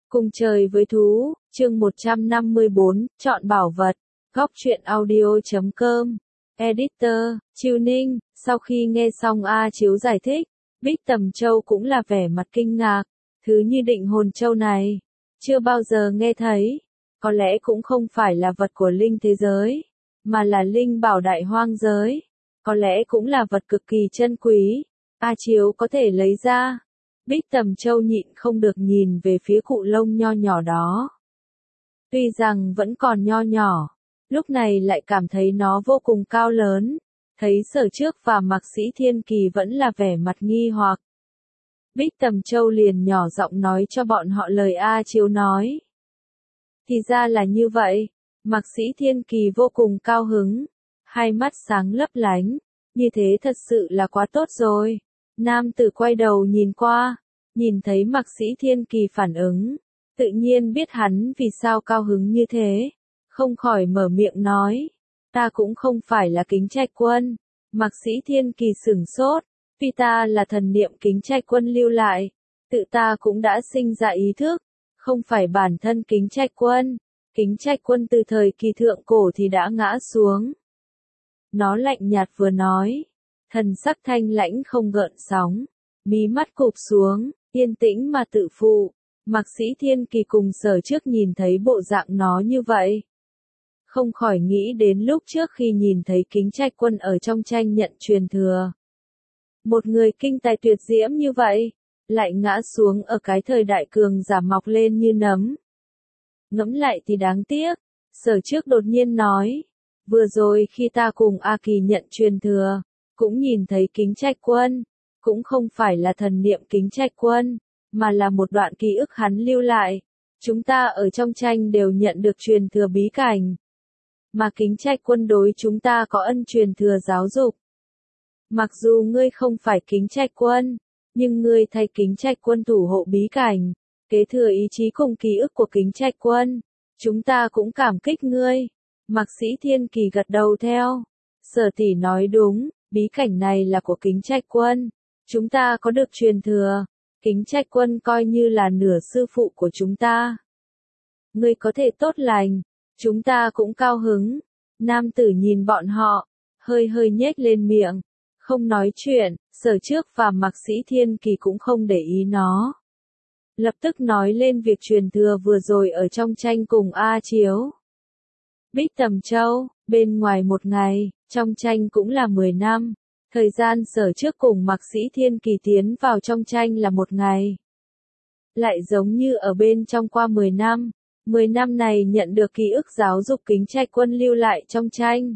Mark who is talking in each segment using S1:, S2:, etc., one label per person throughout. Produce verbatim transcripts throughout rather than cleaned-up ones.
S1: Cùng trời với thú, chương một trăm năm mươi bốn, chọn bảo vật, góc truyện audio chấm com, editor, Chiêu Ninh. Sau khi nghe xong A Chiếu giải thích, Bích Tầm Châu cũng là vẻ mặt kinh ngạc, thứ như định hồn châu này, chưa bao giờ nghe thấy, có lẽ cũng không phải là vật của linh thế giới, mà là linh bảo đại hoang giới, có lẽ cũng là vật cực kỳ chân quý, A Chiếu có thể lấy ra. Bích Tầm Châu nhịn không được nhìn về phía cụ lông nho nhỏ đó. Tuy rằng vẫn còn nho nhỏ, lúc này lại cảm thấy nó vô cùng cao lớn, thấy Sở Trước và Mạc Sĩ Thiên Kỳ vẫn là vẻ mặt nghi hoặc. Bích Tầm Châu liền nhỏ giọng nói cho bọn họ lời A Chiếu nói. Thì ra là như vậy, Mạc Sĩ Thiên Kỳ vô cùng cao hứng, hai mắt sáng lấp lánh, như thế thật sự là quá tốt rồi. Nam tử quay đầu nhìn qua, nhìn thấy Mạc Sĩ Thiên Kỳ phản ứng, tự nhiên biết hắn vì sao cao hứng như thế, không khỏi mở miệng nói, ta cũng không phải là Kính Trạch Quân. Mạc Sĩ Thiên Kỳ sửng sốt, vì ta là thần niệm Kính Trạch Quân lưu lại, tự ta cũng đã sinh ra ý thức, không phải bản thân Kính Trạch Quân. Kính Trạch Quân từ thời kỳ thượng cổ thì đã ngã xuống. Nó lạnh nhạt vừa nói, thần sắc thanh lãnh không gợn sóng, mí mắt cụp xuống, yên tĩnh mà tự phụ. Mạc Sĩ Thiên Kỳ cùng Sở Trước nhìn thấy bộ dạng nó như vậy, không khỏi nghĩ đến lúc trước khi nhìn thấy Kính Trạch Quân ở trong tranh nhận truyền thừa. Một người kinh tài tuyệt diễm như vậy, lại ngã xuống ở cái thời đại cường giả mọc lên như nấm. Ngẫm lại thì đáng tiếc, Sở Trước đột nhiên nói, vừa rồi khi ta cùng A Kỳ nhận truyền thừa, cũng nhìn thấy Kính Trạch Quân, cũng không phải là thần niệm Kính Trạch Quân, mà là một đoạn ký ức hắn lưu lại. Chúng ta ở trong tranh đều nhận được truyền thừa bí cảnh, mà Kính Trạch Quân đối chúng ta có ân truyền thừa giáo dục. Mặc dù ngươi không phải Kính Trạch Quân, nhưng ngươi thay Kính Trạch Quân thủ hộ bí cảnh, kế thừa ý chí cùng ký ức của Kính Trạch Quân, chúng ta cũng cảm kích ngươi. Mạc Sĩ Thiên Kỳ gật đầu theo. Sở tỷ nói đúng, bí cảnh này là của Kính Trạch Quân, chúng ta có được truyền thừa, Kính Trạch Quân coi như là nửa sư phụ của chúng ta. Ngươi có thể tốt lành, chúng ta cũng cao hứng. Nam tử nhìn bọn họ, hơi hơi nhếch lên miệng, không nói chuyện. Sở Trước và Mạc Sĩ Thiên Kỳ cũng không để ý nó, lập tức nói lên việc truyền thừa vừa rồi ở trong tranh cùng A Chiếu. Bích Tầm Châu, bên ngoài một ngày, trong tranh cũng là mười năm. Thời gian Sở Trước cùng Mạc Sĩ Thiên Kỳ tiến vào trong tranh là một ngày. Lại giống như ở bên trong qua mười năm. mười năm này nhận được ký ức giáo dục Kính Trạch Quân lưu lại trong tranh.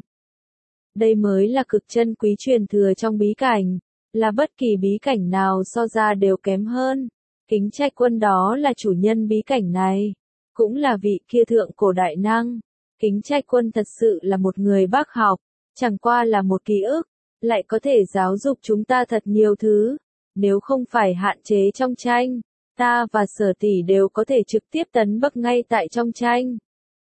S1: Đây mới là cực chân quý truyền thừa trong bí cảnh, là bất kỳ bí cảnh nào so ra đều kém hơn. Kính Trạch Quân đó là chủ nhân bí cảnh này, cũng là vị kia thượng cổ đại năng. Kính Trạch Quân thật sự là một người bác học, chẳng qua là một ký ức, lại có thể giáo dục chúng ta thật nhiều thứ. Nếu không phải hạn chế trong tranh, ta và Sở tỷ đều có thể trực tiếp tấn bậc ngay tại trong tranh.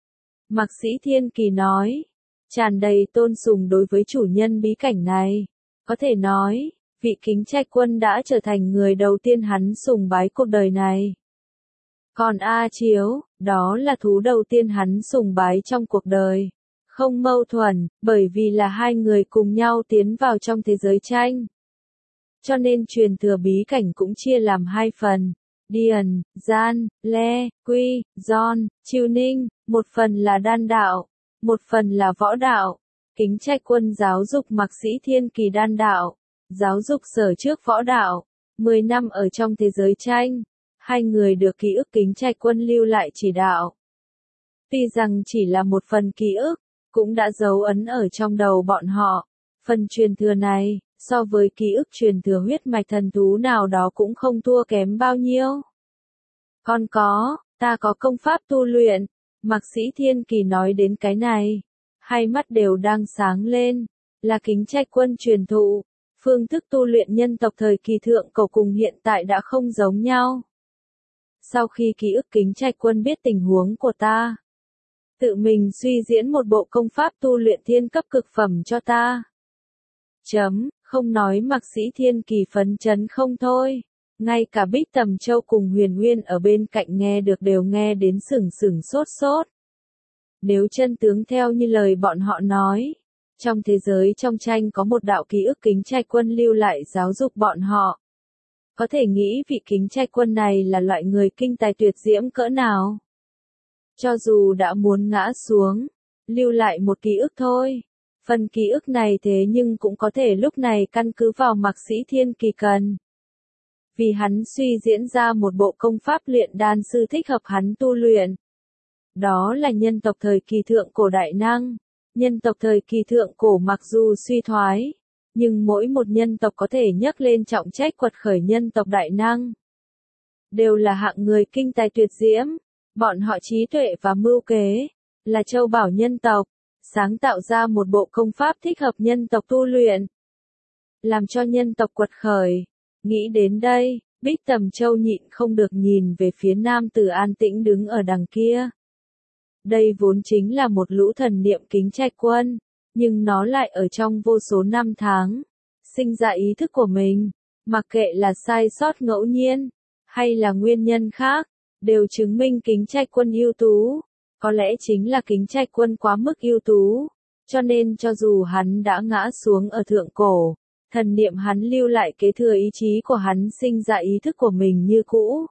S1: Mạc Sĩ Thiên Kỳ nói, tràn đầy tôn sùng đối với chủ nhân bí cảnh này. Có thể nói, vị Kính Trạch Quân đã trở thành người đầu tiên hắn sùng bái cuộc đời này. Còn A Chiếu, đó là thú đầu tiên hắn sùng bái trong cuộc đời. Không mâu thuẫn, bởi vì là hai người cùng nhau tiến vào trong thế giới tranh. Cho nên truyền thừa bí cảnh cũng chia làm hai phần. Điền, Gian, Le, Quy, John, Chiêu Ninh, một phần là đan đạo, một phần là võ đạo. Kính Trạch Quân giáo dục Mạc Sĩ Thiên Kỳ đan đạo, giáo dục Sở Trước võ đạo. Mười năm ở trong thế giới tranh, hai người được ký ức Kính Trạch Quân lưu lại chỉ đạo. Tuy rằng chỉ là một phần ký ức, cũng đã dấu ấn ở trong đầu bọn họ. Phần truyền thừa này, so với ký ức truyền thừa huyết mạch thần thú nào đó cũng không thua kém bao nhiêu. Còn có, ta có công pháp tu luyện. Mạc Sĩ Thiên Kỳ nói đến cái này, hai mắt đều đang sáng lên, là Kính Trạch Quân truyền thụ. Phương thức tu luyện nhân tộc thời kỳ thượng cổ cùng hiện tại đã không giống nhau. Sau khi ký ức Kính Trạch Quân biết tình huống của ta, tự mình suy diễn một bộ công pháp tu luyện thiên cấp cực phẩm cho ta. Chấm, không nói Mạc Sĩ Thiên Kỳ phấn chấn không thôi. Ngay cả Bích Tầm Châu cùng Huyền Nguyên ở bên cạnh nghe được đều nghe đến sửng sửng sốt sốt. Nếu chân tướng theo như lời bọn họ nói, trong thế giới trong tranh có một đạo ký ức Kính Trạch Quân lưu lại giáo dục bọn họ. Có thể nghĩ vị Kính Trạch Quân này là loại người kinh tài tuyệt diễm cỡ nào. Cho dù đã muốn ngã xuống, lưu lại một ký ức thôi. Phần ký ức này thế nhưng cũng có thể lúc này căn cứ vào Mạc Sĩ Thiên Kỳ cần. Vì hắn suy diễn ra một bộ công pháp luyện đan sư thích hợp hắn tu luyện. Đó là nhân tộc thời kỳ thượng cổ đại năng. Nhân tộc thời kỳ thượng cổ mặc dù suy thoái, nhưng mỗi một nhân tộc có thể nhấc lên trọng trách quật khởi nhân tộc đại năng. Đều là hạng người kinh tài tuyệt diễm, bọn họ trí tuệ và mưu kế, là châu bảo nhân tộc, sáng tạo ra một bộ công pháp thích hợp nhân tộc tu luyện. Làm cho nhân tộc quật khởi. Nghĩ đến đây, Bích Tầm Châu nhịn không được nhìn về phía nam tử an tĩnh đứng ở đằng kia. Đây vốn chính là một lũ thần niệm Kính Trạch Quân, nhưng nó lại ở trong vô số năm tháng, sinh ra ý thức của mình, mặc kệ là sai sót ngẫu nhiên, hay là nguyên nhân khác, đều chứng minh Kính Trạch Quân ưu tú. Có lẽ chính là Kính Trạch Quân quá mức ưu tú, cho nên cho dù hắn đã ngã xuống ở thượng cổ, thần niệm hắn lưu lại kế thừa ý chí của hắn sinh ra ý thức của mình như cũ.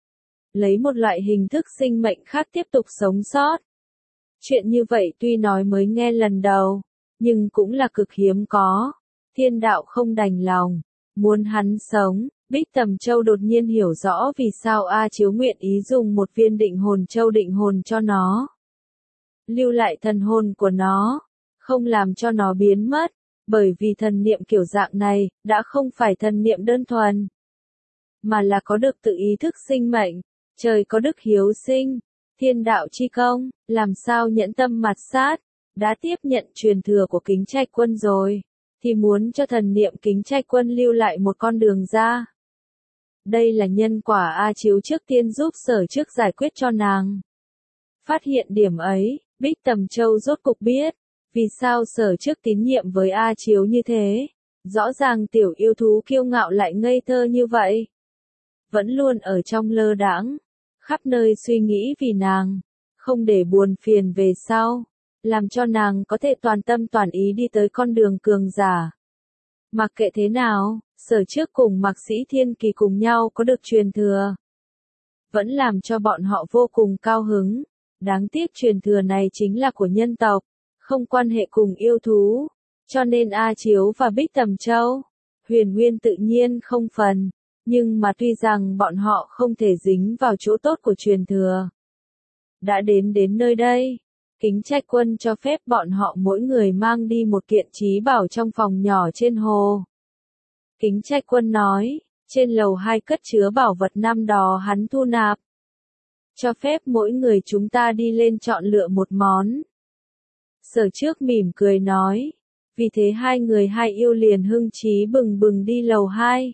S1: Lấy một loại hình thức sinh mệnh khác tiếp tục sống sót. Chuyện như vậy tuy nói mới nghe lần đầu, nhưng cũng là cực hiếm có. Thiên đạo không đành lòng, muốn hắn sống. Bích Tầm Châu đột nhiên hiểu rõ vì sao A Chiếu nguyện ý dùng một viên định hồn châu định hồn cho nó. Lưu lại thần hồn của nó, không làm cho nó biến mất, bởi vì thần niệm kiểu dạng này, đã không phải thần niệm đơn thuần, mà là có được tự ý thức sinh mệnh, trời có đức hiếu sinh, thiên đạo chi công, làm sao nhẫn tâm mặt sát, đã tiếp nhận truyền thừa của Kính Trạch Quân rồi, thì muốn cho thần niệm Kính Trạch Quân lưu lại một con đường ra. Đây là nhân quả A Chiếu trước tiên giúp Sở Trước giải quyết cho nàng. Phát hiện điểm ấy, Bích Tầm Châu rốt cục biết, vì sao Sở Trước tín nhiệm với A Chiếu như thế. Rõ ràng tiểu yêu thú kiêu ngạo lại ngây thơ như vậy. Vẫn luôn ở trong lơ đãng, khắp nơi suy nghĩ vì nàng, không để buồn phiền về sau, làm cho nàng có thể toàn tâm toàn ý đi tới con đường cường giả. Mặc kệ thế nào, Sở Trước cùng Mạc Sĩ Thiên Kỳ cùng nhau có được truyền thừa, vẫn làm cho bọn họ vô cùng cao hứng. Đáng tiếc truyền thừa này chính là của nhân tộc, không quan hệ cùng yêu thú, cho nên A Chiếu và Bích Tầm Châu, Huyền Nguyên tự nhiên không phần, nhưng mà tuy rằng bọn họ không thể dính vào chỗ tốt của truyền thừa. Đã đến đến nơi đây, Kính Trạch Quân cho phép bọn họ mỗi người mang đi một kiện trí bảo trong phòng nhỏ trên hồ. Kính Trạch Quân nói, trên lầu hai cất chứa bảo vật năm đó hắn thu nạp. Cho phép mỗi người chúng ta đi lên chọn lựa một món. Sở Trước mỉm cười nói, vì thế hai người hai yêu liền hưng trí bừng bừng đi lầu hai.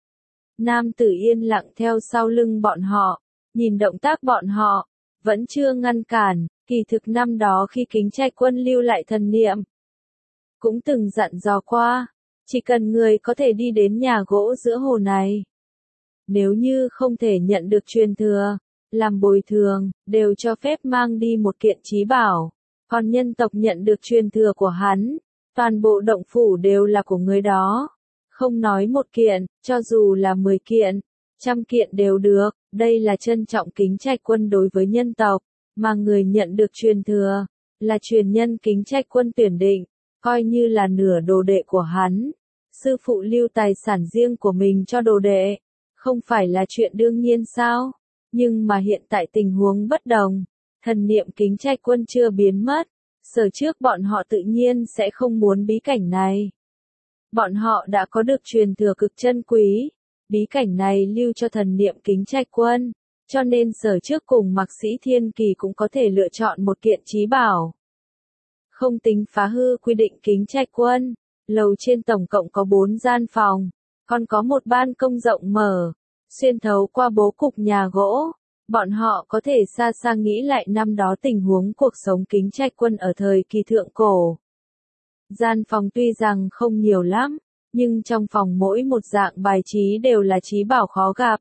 S1: Nam tử yên lặng theo sau lưng bọn họ, nhìn động tác bọn họ, vẫn chưa ngăn cản, kỳ thực năm đó khi Kính Trạch Quân lưu lại thần niệm. Cũng từng dặn dò qua, chỉ cần người có thể đi đến nhà gỗ giữa hồ này. Nếu như không thể nhận được truyền thừa, làm bồi thường, đều cho phép mang đi một kiện trí bảo. Còn nhân tộc nhận được truyền thừa của hắn, toàn bộ động phủ đều là của người đó. Không nói một kiện, cho dù là mười kiện, trăm kiện đều được, đây là trân trọng Kính Trạch Quân đối với nhân tộc, mà người nhận được truyền thừa, là truyền nhân Kính Trạch Quân tuyển định, coi như là nửa đồ đệ của hắn. Sư phụ lưu tài sản riêng của mình cho đồ đệ, không phải là chuyện đương nhiên sao? Nhưng mà hiện tại tình huống bất đồng, thần niệm Kính Trạch Quân chưa biến mất, Sở Trước bọn họ tự nhiên sẽ không muốn bí cảnh này. Bọn họ đã có được truyền thừa cực chân quý, bí cảnh này lưu cho thần niệm Kính Trạch Quân, cho nên Sở Trước cùng Mạc Sĩ Thiên Kỳ cũng có thể lựa chọn một kiện trí bảo. Không tính phá hư quy định Kính Trạch Quân, lầu trên tổng cộng có bốn gian phòng, còn có một ban công rộng mở, xuyên thấu qua bố cục nhà gỗ. Bọn họ có thể xa xa nghĩ lại năm đó tình huống cuộc sống Kính Trạch Quân ở thời kỳ thượng cổ. Gian phòng tuy rằng không nhiều lắm, Nhưng trong phòng mỗi một dạng bài trí đều là trí bảo khó gặp.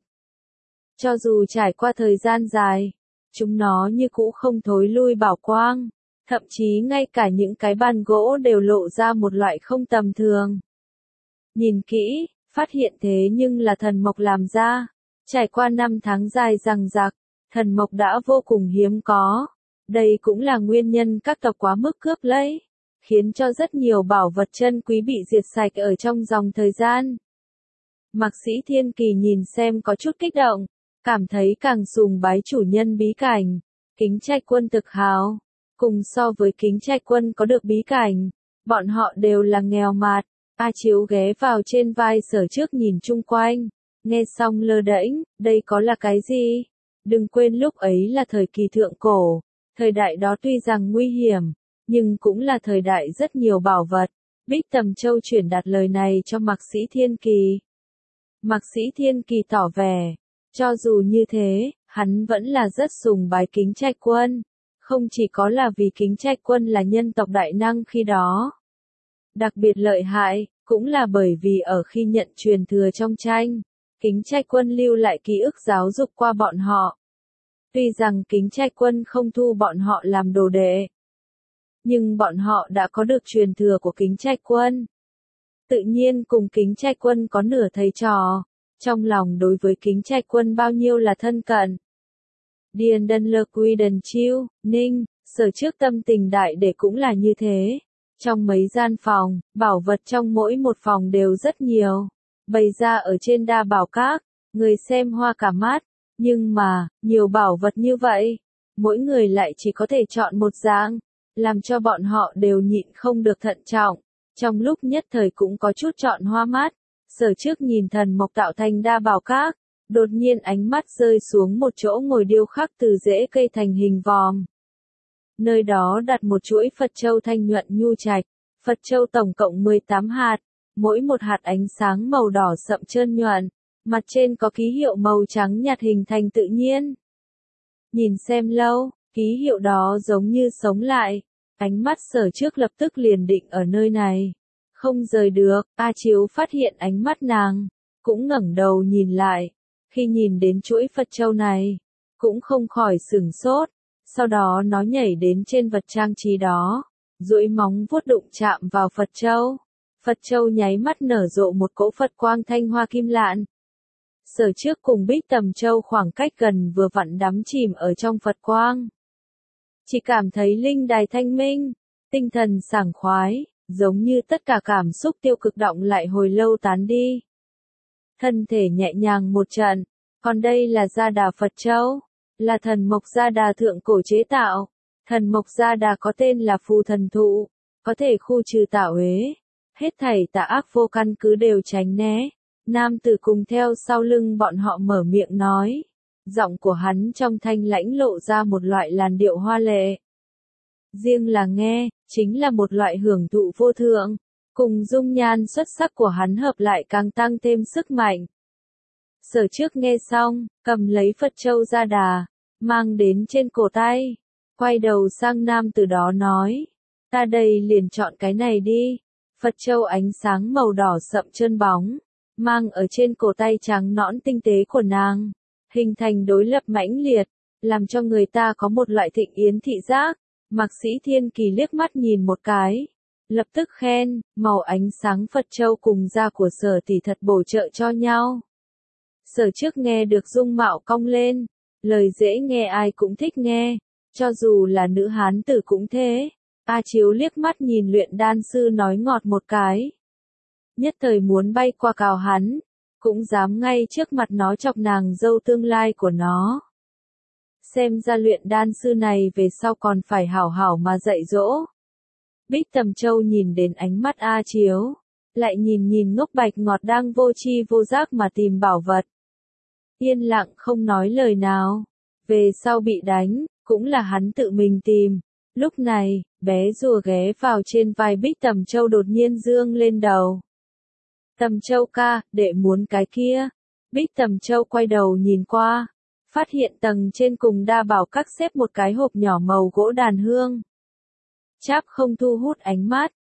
S1: Cho dù trải qua thời gian dài, chúng nó như cũ không thối lui bảo quang, thậm chí ngay cả những cái bàn gỗ đều lộ ra một loại không tầm thường. Nhìn kỹ, phát hiện thế nhưng là thần mộc làm ra, trải qua năm tháng dài dằng dặc, thần mộc đã vô cùng hiếm có. Đây cũng là nguyên nhân các tộc quá mức cướp lấy, khiến cho rất nhiều bảo vật chân quý bị diệt sạch ở trong dòng thời gian. Mạc Sĩ Thiên Kỳ nhìn xem có chút kích động, cảm thấy càng sùng bái chủ nhân bí cảnh, Kính Trạch Quân thực hào. Cùng so với Kính Trạch Quân có được bí cảnh, bọn họ đều là nghèo mạt. A Chiếu ghé vào trên vai Sở Trước nhìn chung quanh, nghe xong lơ đễnh, đây có là cái gì? Đừng quên lúc ấy là thời kỳ thượng cổ, thời đại đó tuy rằng nguy hiểm, nhưng cũng là thời đại rất nhiều bảo vật. Bích Tầm Châu truyền đạt lời này cho Mạc Sĩ Thiên Kỳ. Mạc Sĩ Thiên Kỳ tỏ vẻ, cho dù như thế, hắn vẫn là rất sùng bái Kính Trạch Quân, không chỉ có là vì Kính Trạch Quân là nhân tộc đại năng khi đó. Đặc biệt lợi hại, cũng là bởi vì ở khi nhận truyền thừa trong tranh, Kính Trạch Quân lưu lại ký ức giáo dục qua bọn họ. Tuy rằng Kính Trạch Quân không thu bọn họ làm đồ đệ, nhưng bọn họ đã có được truyền thừa của Kính Trạch Quân. Tự nhiên cùng Kính Trạch Quân có nửa thầy trò, trong lòng đối với Kính Trạch Quân bao nhiêu là thân cận. Điền Đần Lơ Quy Đần Chiêu, Ninh, Sở Trước tâm tình đại để cũng là như thế. Trong mấy gian phòng, bảo vật trong mỗi một phòng đều rất nhiều, bày ra ở trên đa bảo các, người xem hoa cả mắt. Nhưng mà, nhiều bảo vật như vậy, mỗi người lại chỉ có thể chọn một dạng, làm cho bọn họ đều nhịn không được thận trọng. Trong lúc nhất thời cũng có chút chọn hoa mắt, Sở Trước nhìn thần mộc tạo thành đa bảo các, đột nhiên ánh mắt rơi xuống một chỗ ngồi điêu khắc từ rễ cây thành hình vòm. Nơi đó đặt một chuỗi Phật châu thanh nhuận nhu trạch, Phật châu tổng cộng mười tám hạt, mỗi một hạt ánh sáng màu đỏ sậm trơn nhuận, mặt trên có ký hiệu màu trắng nhạt hình thành tự nhiên. Nhìn xem lâu, ký hiệu đó giống như sống lại, ánh mắt Sở Trước lập tức liền định ở nơi này, không rời được. A Chiếu phát hiện ánh mắt nàng, cũng ngẩng đầu nhìn lại, khi nhìn đến chuỗi Phật châu này, cũng không khỏi sửng sốt, sau đó nó nhảy đến trên vật trang trí đó, duỗi móng vuốt đụng chạm vào Phật châu. Phật châu nháy mắt nở rộ một cỗ Phật quang thanh hoa kim lạn. Sở Trước cùng Bích Tầm Châu khoảng cách gần vừa vặn đắm chìm ở trong Phật quang. Chỉ cảm thấy linh đài thanh minh, tinh thần sảng khoái, giống như tất cả cảm xúc tiêu cực động lại hồi lâu tán đi. Thân thể nhẹ nhàng một trận, còn đây là Gia Đà Phật Châu, là thần mộc Gia Đà thượng cổ chế tạo. Thần mộc Gia Đà có tên là phù thần thụ, có thể khu trừ tà uế, hết thảy tà ác vô căn cứ đều tránh né. Nam tử cùng theo sau lưng bọn họ mở miệng nói, giọng của hắn trong thanh lãnh lộ ra một loại làn điệu hoa lệ. Riêng là nghe, chính là một loại hưởng thụ vô thượng, cùng dung nhan xuất sắc của hắn hợp lại càng tăng thêm sức mạnh. Sở Trước nghe xong, cầm lấy Phật châu Gia Đà, mang đến trên cổ tay, quay đầu sang nam tử đó nói, ta đây liền chọn cái này đi. Phật châu ánh sáng màu đỏ sậm trơn bóng, mang ở trên cổ tay trắng nõn tinh tế của nàng, hình thành đối lập mãnh liệt, làm cho người ta có một loại thịnh yến thị giác. Mạc Sĩ Thiên Kỳ liếc mắt nhìn một cái, lập tức khen, màu ánh sáng Phật châu cùng da của Sở tỷ thật bổ trợ cho nhau. Sở Trước nghe được dung mạo cong lên, lời dễ nghe ai cũng thích nghe, cho dù là nữ hán tử cũng thế. A Chiếu liếc mắt nhìn luyện đan sư nói ngọt một cái, nhất thời muốn bay qua cào hắn, cũng dám ngay trước mặt nó chọc nàng dâu tương lai của nó. Xem ra luyện đan sư này về sau còn phải hảo hảo mà dạy dỗ. Bích Tầm Châu nhìn đến ánh mắt A Chiếu, lại nhìn nhìn ngốc bạch ngọt đang vô tri vô giác mà tìm bảo vật. Yên lặng không nói lời nào, về sau bị đánh, cũng là hắn tự mình tìm. Lúc này, bé rùa ghé vào trên vai Bích Tầm Châu đột nhiên dương lên đầu. Tầm Châu ca, đệ muốn cái kia. Bích Tầm Châu quay đầu nhìn qua, phát hiện tầng trên cùng đa bảo các xếp một cái hộp nhỏ màu gỗ đàn hương. Cháp không thu hút ánh mắt,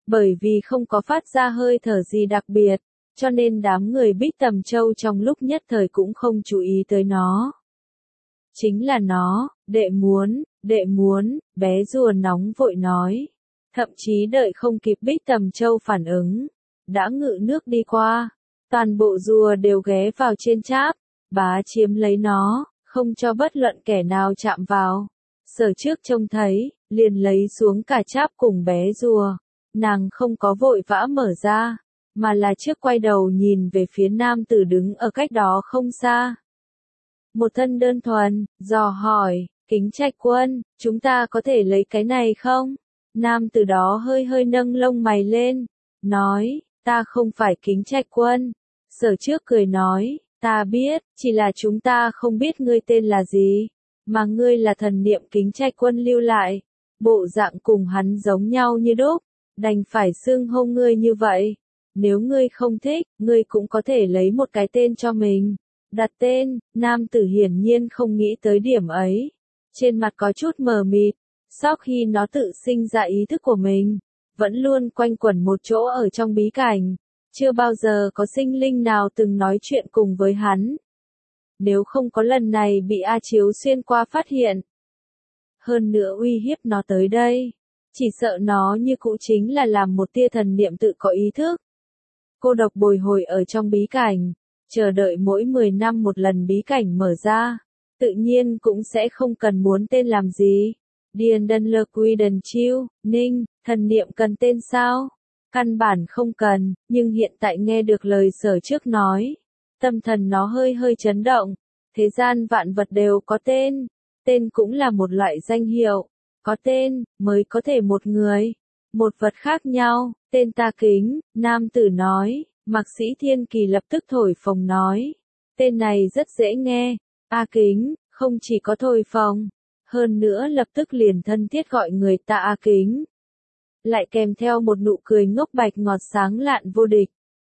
S1: Bởi vì không có phát ra hơi thở gì đặc biệt, cho nên đám người Bích Tầm Châu trong lúc nhất thời cũng không chú ý tới nó. Chính là nó, đệ muốn, đệ muốn, bé rùa nóng vội nói. Thậm chí đợi không kịp Bích Tầm Châu phản ứng, đã ngự nước đi qua. Toàn bộ rùa đều ghé vào trên cháp, bá chiếm lấy nó, không cho bất luận kẻ nào chạm vào. Sở trước trông thấy, liền lấy xuống cả cháp cùng bé rùa. Nàng không có vội vã mở ra, mà là trước quay đầu nhìn về phía nam tử đứng ở cách đó không xa. Một thân đơn thuần, dò hỏi, Kính Trạch Quân, chúng ta có thể lấy cái này không? Nam tử đó hơi hơi nâng lông mày lên, nói, ta không phải Kính Trạch Quân. Sở trước cười nói, ta biết, chỉ là chúng ta không biết ngươi tên là gì, mà ngươi là thần niệm Kính Trạch Quân lưu lại, bộ dạng cùng hắn giống nhau như đúc, đành phải xưng hô ngươi như vậy. Nếu ngươi không thích, ngươi cũng có thể lấy một cái tên cho mình. Đặt tên, nam tử hiển nhiên không nghĩ tới điểm ấy. Trên mặt có chút mờ mịt, sau khi nó tự sinh ra ý thức của mình, vẫn luôn quanh quẩn một chỗ ở trong bí cảnh. Chưa bao giờ có sinh linh nào từng nói chuyện cùng với hắn. Nếu không có lần này bị A Chiếu xuyên qua phát hiện. Hơn nữa uy hiếp nó tới đây. Chỉ sợ nó như cũ chính là làm một tia thần niệm tự có ý thức. Cô độc bồi hồi ở trong bí cảnh, chờ đợi mỗi mười năm một lần bí cảnh mở ra, tự nhiên cũng sẽ không cần muốn tên làm gì. Điền Đần Lơ Quy Đần Chiêu, Ninh, thần niệm cần tên sao? Căn bản không cần, nhưng hiện tại nghe được lời sở trước nói, tâm thần nó hơi hơi chấn động. Thế gian vạn vật đều có tên, tên cũng là một loại danh hiệu, có tên, mới có thể một người, một vật khác nhau, tên ta Kính, nam tử nói, Mạc Sĩ Thiên Kỳ lập tức thổi phồng nói, tên này rất dễ nghe, A Kính, không chỉ có thổi phồng, hơn nữa lập tức liền thân thiết gọi người ta A Kính. Lại kèm theo một nụ cười ngốc bạch ngọt sáng lạn vô địch.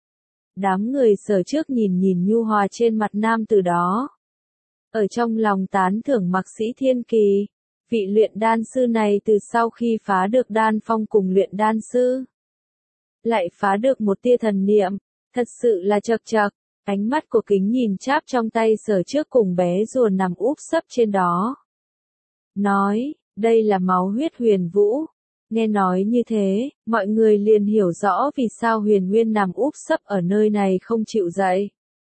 S1: Đám người sở trước nhìn nhìn nhu hòa trên mặt nam tử đó. Ở trong lòng tán thưởng Mạc Sĩ Thiên Kỳ, vị luyện đan sư này từ sau khi phá được đan phong cùng luyện đan sư, lại phá được một tia thần niệm, thật sự là chật chật. Ánh mắt của Kính nhìn cháp trong tay sở trước cùng bé rùa nằm úp sấp trên đó. Nói, đây là máu huyết huyền vũ. Nghe nói như thế, mọi người liền hiểu rõ vì sao huyền nguyên nằm úp sấp ở nơi này không chịu dậy.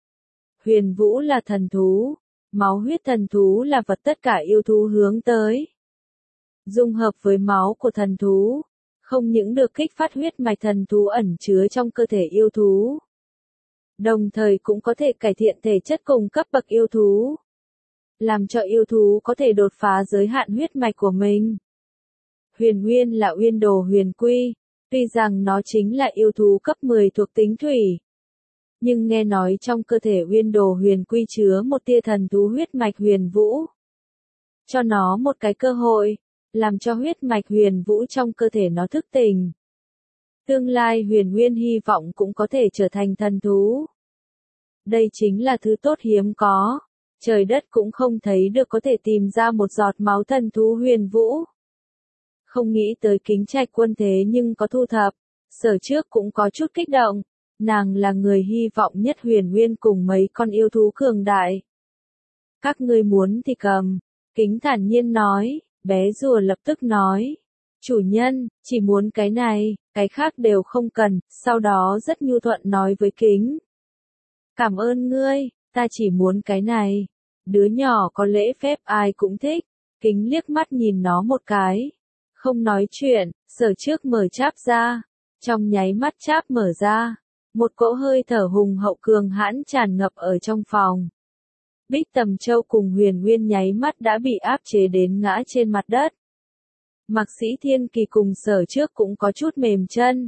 S1: Huyền vũ là thần thú, máu huyết thần thú là vật tất cả yêu thú hướng tới. Dung hợp với máu của thần thú, không những được kích phát huyết mạch thần thú ẩn chứa trong cơ thể yêu thú, đồng thời cũng có thể cải thiện thể chất cùng cấp bậc yêu thú, làm cho yêu thú có thể đột phá giới hạn huyết mạch của mình. Huyền Nguyên là uyên đồ huyền quy, tuy rằng nó chính là yêu thú cấp mười thuộc tính thủy. Nhưng nghe nói trong cơ thể uyên đồ huyền quy chứa một tia thần thú huyết mạch huyền vũ. Cho nó một cái cơ hội, làm cho huyết mạch huyền vũ trong cơ thể nó thức tỉnh. Tương lai Huyền Nguyên hy vọng cũng có thể trở thành thần thú. Đây chính là thứ tốt hiếm có, trời đất cũng không thấy được có thể tìm ra một giọt máu thần thú huyền vũ. Không nghĩ tới Kính Trạch Quân thế nhưng có thu thập, sở trước cũng có chút kích động, nàng là người hy vọng nhất Huyền Nguyên cùng mấy con yêu thú cường đại. Các ngươi muốn thì cầm, Kính thản nhiên nói, bé rùa lập tức nói, chủ nhân, chỉ muốn cái này, cái khác đều không cần, sau đó rất nhu thuận nói với Kính. Cảm ơn ngươi, ta chỉ muốn cái này, đứa nhỏ có lễ phép ai cũng thích, Kính liếc mắt nhìn nó một cái. Không nói chuyện, sở trước mở cháp ra, trong nháy mắt cháp mở ra, một cỗ hơi thở hùng hậu cường hãn tràn ngập ở trong phòng. Bích Tầm Châu cùng Huyền Nguyên nháy mắt đã bị áp chế đến ngã trên mặt đất. Mạc Sĩ Thiên Kỳ cùng sở trước cũng có chút mềm chân.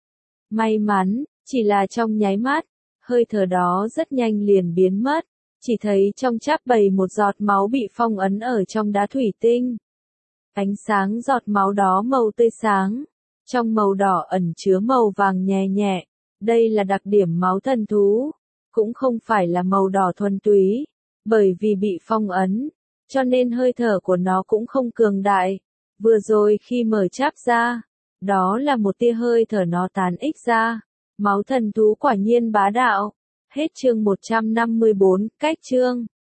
S1: May mắn, chỉ là trong nháy mắt, hơi thở đó rất nhanh liền biến mất, chỉ thấy trong cháp bầy một giọt máu bị phong ấn ở trong đá thủy tinh. Ánh sáng giọt máu đó màu tươi sáng, trong màu đỏ ẩn chứa màu vàng nhẹ nhẹ, đây là đặc điểm máu thần thú, cũng không phải là màu đỏ thuần túy, bởi vì bị phong ấn, cho nên hơi thở của nó cũng không cường đại. Vừa rồi khi mở cháp ra, Đó là một tia hơi thở nó tán ích ra. Máu thần thú quả nhiên bá đạo. Hết chương một trăm năm mươi bốn, cách chương.